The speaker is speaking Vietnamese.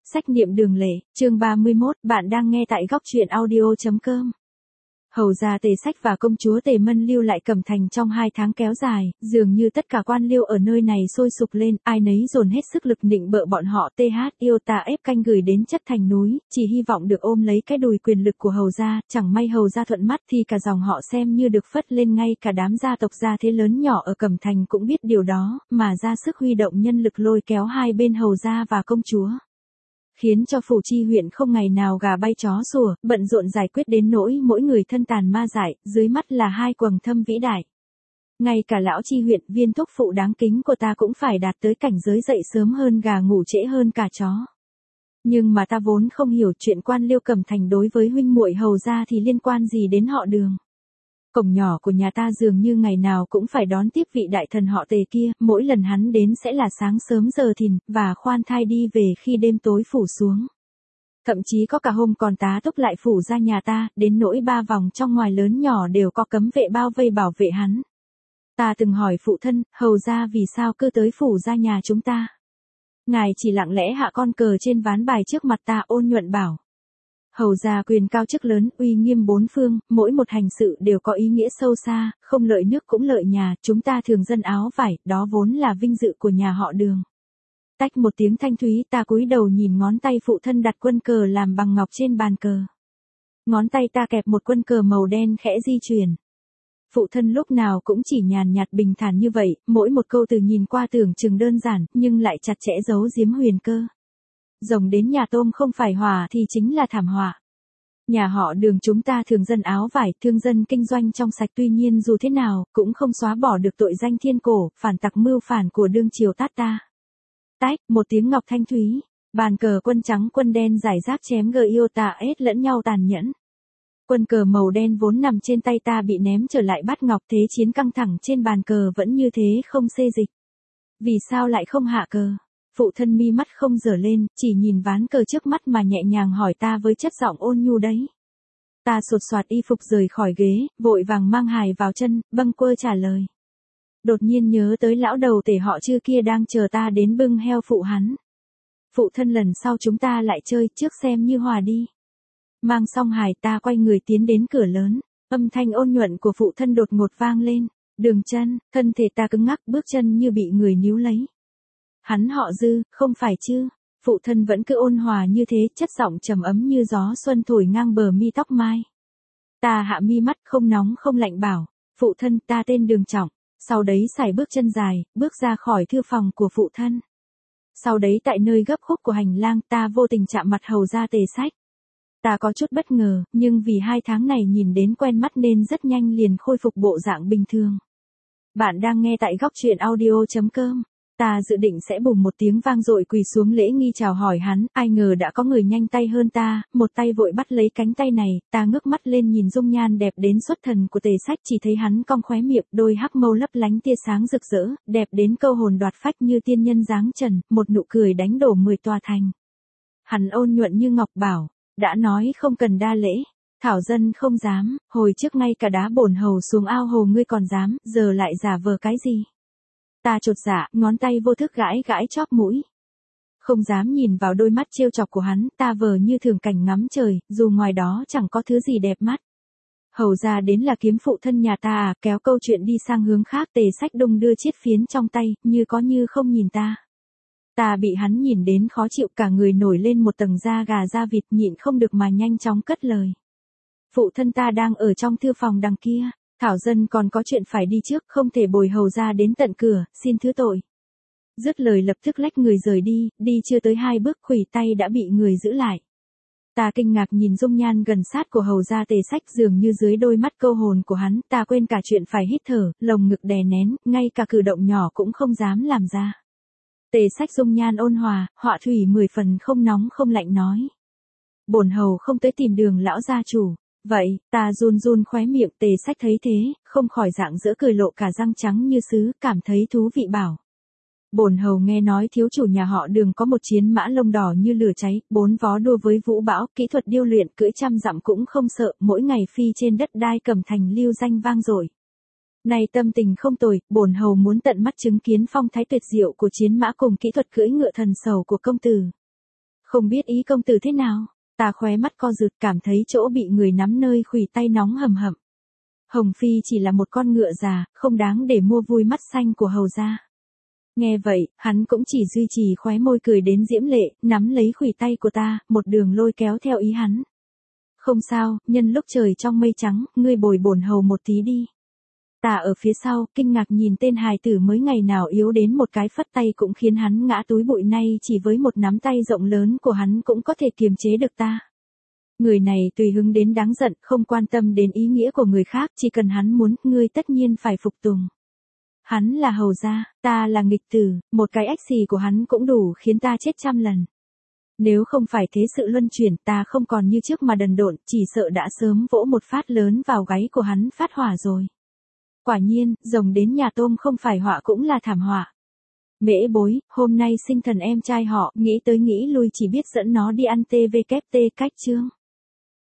Sách niệm đường lễ, chương 31, bạn đang nghe tại góc truyện audio.com. Hầu gia Tề Sách và công chúa Tề Mân lưu lại Cẩm Thành trong 2 tháng kéo dài, dường như tất cả quan liêu ở nơi này sôi sục lên, ai nấy dồn hết sức lực nịnh bợ bọn họ. Yêu ta ép canh gửi đến chất thành núi, chỉ hy vọng được ôm lấy cái đùi quyền lực của hầu gia, chẳng may hầu gia thuận mắt thì cả dòng họ xem như được phất lên, ngay cả đám gia tộc gia thế lớn nhỏ ở Cẩm Thành cũng biết điều đó, mà ra sức huy động nhân lực lôi kéo hai bên hầu gia và công chúa, khiến cho phủ chi huyện không ngày nào gà bay chó sủa, bận rộn giải quyết đến nỗi mỗi người thân tàn ma dại, dưới mắt là hai quầng thâm vĩ đại. Ngay cả lão chi huyện, viên thúc phụ đáng kính của ta cũng phải đạt tới cảnh giới dậy sớm hơn gà ngủ trễ hơn cả chó. Nhưng mà ta vốn không hiểu chuyện quan liêu Cẩm Thành đối với huynh muội hầu gia thì liên quan gì đến họ Đường. Cổng nhỏ của nhà ta dường như ngày nào cũng phải đón tiếp vị đại thần họ Tề kia, mỗi lần hắn đến sẽ là sáng sớm giờ thìn, và khoan thai đi về khi đêm tối phủ xuống. Thậm chí có cả hôm còn tá túc lại phủ ra nhà ta, đến nỗi 3 vòng trong ngoài lớn nhỏ đều có cấm vệ bao vây bảo vệ hắn. Ta từng hỏi phụ thân, hầu gia vì sao cứ tới phủ ra nhà chúng ta. Ngài chỉ lặng lẽ hạ con cờ trên ván bài trước mặt ta, ôn nhuận bảo. Hầu gia quyền cao chức lớn, uy nghiêm bốn phương, mỗi một hành sự đều có ý nghĩa sâu xa, không lợi nước cũng lợi nhà, chúng ta thường dân áo vải, đó vốn là vinh dự của nhà họ Đường. Tách một tiếng thanh thúy, ta cúi đầu nhìn ngón tay phụ thân đặt quân cờ làm bằng ngọc trên bàn cờ. Ngón tay ta kẹp một quân cờ màu đen khẽ di chuyển. Phụ thân lúc nào cũng chỉ nhàn nhạt bình thản như vậy, mỗi một câu từ nhìn qua tưởng chừng đơn giản, nhưng lại chặt chẽ giấu giếm huyền cơ. Rồng đến nhà tôm không phải hòa thì chính là thảm họa. Nhà họ Đường chúng ta thường dân áo vải, thương dân kinh doanh trong sạch, tuy nhiên dù thế nào, cũng không xóa bỏ được tội danh thiên cổ, phản tặc mưu phản của đương triều Tát ta. Tách, một tiếng ngọc thanh thúy, bàn cờ quân trắng quân đen giải rác chém yêu ta ết lẫn nhau tàn nhẫn. Quân cờ màu đen vốn nằm trên tay ta bị ném trở lại bát ngọc, thế chiến căng thẳng trên bàn cờ vẫn như thế không xê dịch. Vì sao lại không hạ cờ? Phụ thân mi mắt không dở lên, chỉ nhìn ván cờ trước mắt mà nhẹ nhàng hỏi ta với chất giọng ôn nhu đấy. Ta sột soạt y phục rời khỏi ghế, vội vàng mang hài vào chân, bâng quơ trả lời. Đột nhiên nhớ tới lão đầu Tề họ Chư kia đang chờ ta đến bưng heo phụ hắn. Phụ thân lần sau chúng ta lại chơi, trước xem như hòa đi. Mang xong hài ta quay người tiến đến cửa lớn, âm thanh ôn nhuận của phụ thân đột ngột vang lên. Đường Chân, thân thể ta cứng ngắc, bước chân như bị người níu lấy. Hắn họ Dư, không phải chứ? Phụ thân vẫn cứ ôn hòa như thế, chất giọng trầm ấm như gió xuân thổi ngang bờ mi tóc mai. Ta hạ mi mắt không nóng không lạnh bảo, phụ thân ta tên Đường Trọng, sau đấy sải bước chân dài, bước ra khỏi thư phòng của phụ thân. Sau đấy tại nơi gấp khúc của hành lang ta vô tình chạm mặt hầu gia Tề Sách. Ta có chút bất ngờ, nhưng vì 2 tháng này nhìn đến quen mắt nên rất nhanh liền khôi phục bộ dạng bình thường. Bạn đang nghe tại góc truyện audio.com. Ta dự định sẽ bùng một tiếng vang dội quỳ xuống lễ nghi chào hỏi hắn, ai ngờ đã có người nhanh tay hơn ta, một tay vội bắt lấy cánh tay này, ta ngước mắt lên nhìn dung nhan đẹp đến xuất thần của Tề Sách, chỉ thấy hắn cong khóe miệng, đôi hắc mâu lấp lánh tia sáng rực rỡ, đẹp đến câu hồn đoạt phách như tiên nhân dáng trần, một nụ cười đánh đổ 10 tòa thành. Hắn ôn nhuận như ngọc bảo, đã nói không cần đa lễ. Thảo dân không dám, hồi trước ngay cả đá bổn hầu xuống ao hồ ngươi còn dám, giờ lại giả vờ cái gì? Ta chột dạ, ngón tay vô thức gãi gãi chóp mũi. Không dám nhìn vào đôi mắt trêu chọc của hắn, ta vờ như thường cảnh ngắm trời, dù ngoài đó chẳng có thứ gì đẹp mắt. Hầu ra đến là kiếm phụ thân nhà ta à, kéo câu chuyện đi sang hướng khác. Tề Sách đung đưa chiếc phiến trong tay, như có như không nhìn ta. Ta bị hắn nhìn đến khó chịu, cả người nổi lên một tầng da gà da vịt, nhịn không được mà nhanh chóng cất lời. Phụ thân ta đang ở trong thư phòng đằng kia. Thảo dân còn có chuyện phải đi trước, không thể bồi hầu ra đến tận cửa, xin thứ tội. Dứt lời lập tức lách người rời đi, đi chưa tới 2 bước khuỷu tay đã bị người giữ lại. Ta kinh ngạc nhìn dung nhan gần sát của hầu gia Tề Sách, dường như dưới đôi mắt câu hồn của hắn, ta quên cả chuyện phải hít thở, lồng ngực đè nén, ngay cả cử động nhỏ cũng không dám làm ra. Tề Sách dung nhan ôn hòa, họa thủy 10 phần, không nóng không lạnh nói. Bổn hầu không tới tìm Đường lão gia chủ. Vậy, ta run run khóe miệng. Tề Sách thấy thế, không khỏi rạng rỡ cười lộ cả răng trắng như sứ, cảm thấy thú vị bảo. Bổn hầu nghe nói thiếu chủ nhà họ Đường có một chiến mã lông đỏ như lửa cháy, 4 vó đua với vũ bão, kỹ thuật điêu luyện, cưỡi trăm dặm cũng không sợ, mỗi ngày phi trên đất đai Cẩm Thành lưu danh vang dội. Này tâm tình không tồi, bổn hầu muốn tận mắt chứng kiến phong thái tuyệt diệu của chiến mã cùng kỹ thuật cưỡi ngựa thần sầu của công tử. Không biết ý công tử thế nào? Ta khóe mắt co rụt, cảm thấy chỗ bị người nắm nơi khuỷu tay nóng hầm hập. Hồng Phi chỉ là một con ngựa già, không đáng để mua vui mắt xanh của hầu gia. Nghe vậy, hắn cũng chỉ duy trì khóe môi cười đến diễm lệ, nắm lấy khuỷu tay của ta, một đường lôi kéo theo ý hắn. Không sao, nhân lúc trời trong mây trắng, ngươi bồi bổn hầu một tí đi. Ta ở phía sau, kinh ngạc nhìn tên hài tử mới ngày nào yếu đến một cái phất tay cũng khiến hắn ngã túi bụi, nay chỉ với một nắm tay rộng lớn của hắn cũng có thể kiềm chế được ta. Người này tùy hứng đến đáng giận, không quan tâm đến ý nghĩa của người khác, chỉ cần hắn muốn, ngươi tất nhiên phải phục tùng. Hắn là hầu gia, ta là nghịch tử, một cái ách xì của hắn cũng đủ khiến ta chết 100 lần. Nếu không phải thế sự luân chuyển, ta không còn như trước mà đần độn, chỉ sợ đã sớm vỗ một phát lớn vào gáy của hắn phát hỏa rồi. Quả nhiên, rồng đến nhà tôm không phải họa cũng là thảm họa. Mễ bối, hôm nay sinh thần em trai họ, nghĩ tới nghĩ lui chỉ biết dẫn nó đi ăn TVKT cách chương.